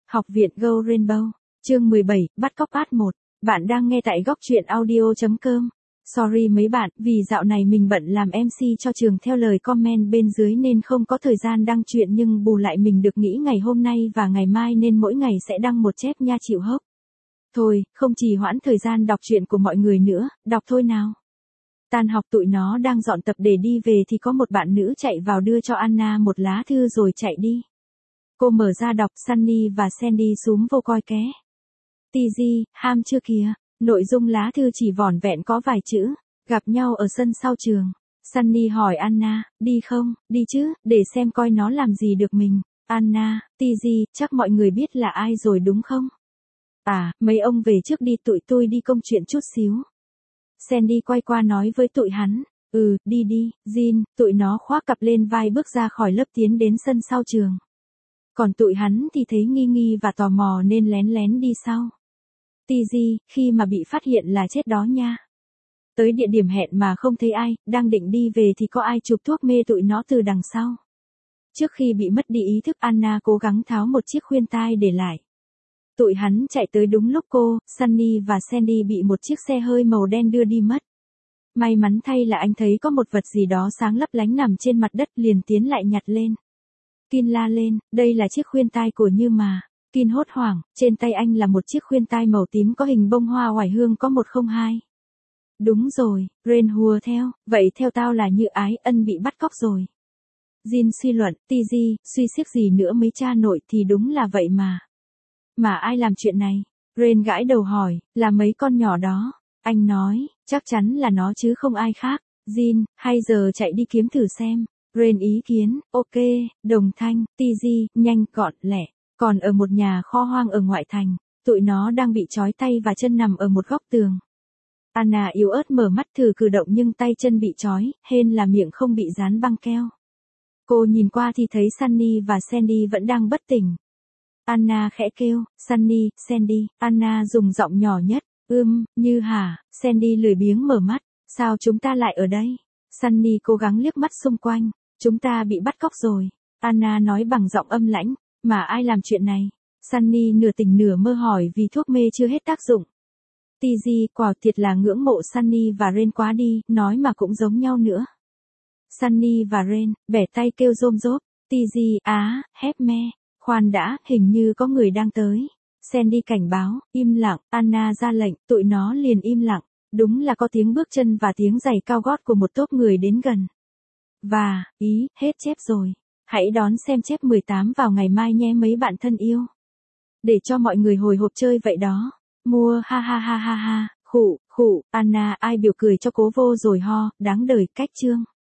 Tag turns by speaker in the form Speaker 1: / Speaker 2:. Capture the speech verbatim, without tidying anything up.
Speaker 1: Học viện Go Rainbow, chương mười bảy, bắt cóc part một. Bạn đang nghe tại góc truyện audio chấm com. Sorry mấy bạn, vì dạo này mình bận làm em xê cho trường theo lời comment bên dưới nên không có thời gian đăng truyện, nhưng bù lại mình được nghỉ ngày hôm nay và ngày mai nên mỗi ngày sẽ đăng một chép nha chịu hốc. Thôi, không trì hoãn thời gian đọc truyện của mọi người nữa, đọc thôi nào. Tan học tụi nó đang dọn tập để đi về thì có một bạn nữ chạy vào đưa cho Anna một lá thư rồi chạy đi. Cô mở ra đọc, Sunny và Sandy súm vô coi ké. tê giê, ham chưa kìa, nội dung lá thư chỉ vỏn vẹn có vài chữ, gặp nhau ở sân sau trường. Sunny hỏi Anna, đi không, đi chứ, để xem coi nó làm gì được mình. Anna, tê giê, chắc mọi người biết là ai rồi đúng không? À, mấy ông về trước đi, tụi tôi đi công chuyện chút xíu. Sandy quay qua nói với tụi hắn, ừ, đi đi, Jin, tụi nó khoác cặp lên vai bước ra khỏi lớp tiến đến sân sau trường. Còn tụi hắn thì thấy nghi nghi và tò mò nên lén lén đi sau. tê giê, khi mà bị phát hiện là chết đó nha. Tới địa điểm hẹn mà không thấy ai, đang định đi về thì có ai chụp thuốc mê tụi nó từ đằng sau. Trước khi bị mất đi ý thức, Anna cố gắng tháo một chiếc khuyên tai để lại. Tụi hắn chạy tới đúng lúc cô, Sunny và Sandy bị một chiếc xe hơi màu đen đưa đi mất. May mắn thay là anh thấy có một vật gì đó sáng lấp lánh nằm trên mặt đất, liền tiến lại nhặt lên. Kin la lên, đây là chiếc khuyên tai của Như mà. Kin hốt hoảng, trên tay anh là một chiếc khuyên tai màu tím có hình bông hoa oải hương có một không hai. Đúng rồi, Rain hùa theo, vậy theo tao là Như Ái Ân bị bắt cóc rồi. Jin suy luận, tê giê, suy xiếc gì nữa mấy cha nội, thì đúng là vậy mà. Mà ai làm chuyện này? Rain gãi đầu hỏi, là mấy con nhỏ đó. Anh nói, chắc chắn là nó chứ không ai khác. Jin, hay giờ chạy đi kiếm thử xem. Rain ý kiến, ok, đồng thanh, tê giê, nhanh, gọn, lẹ. Còn ở một nhà kho hoang ở ngoại thành, tụi nó đang bị trói tay và chân nằm ở một góc tường. Anna yếu ớt mở mắt thử cử động nhưng tay chân bị trói, hên là miệng không bị dán băng keo. Cô nhìn qua thì thấy Sunny và Sandy vẫn đang bất tỉnh. Anna khẽ kêu, Sunny, Sandy. Anna dùng giọng nhỏ nhất, ưm, Như hả? Sandy lười biếng mở mắt, sao chúng ta lại ở đây? Sunny cố gắng liếc mắt xung quanh, chúng ta bị bắt cóc rồi. Anna nói bằng giọng âm lãnh, mà ai làm chuyện này? Sunny nửa tỉnh nửa mơ hỏi vì thuốc mê chưa hết tác dụng. tê giê, quả thiệt là ngưỡng mộ Sunny và Rain quá đi, nói mà cũng giống nhau nữa. Sunny và Rain, bẻ tay kêu rôm rốp, tê giê, á, hép me. Khoan đã, hình như có người đang tới. Sandy cảnh báo, im lặng, Anna ra lệnh, tụi nó liền im lặng. Đúng là có tiếng bước chân và tiếng giày cao gót của một tốp người đến gần. Và, ý, hết chép rồi. Hãy đón xem chép mười tám vào ngày mai nhé mấy bạn thân yêu. Để cho mọi người hồi hộp chơi vậy đó. Mua ha ha ha ha ha, khụ, khụ, Anna ai biểu cười cho cố vô rồi ho, đáng đời, cách chương.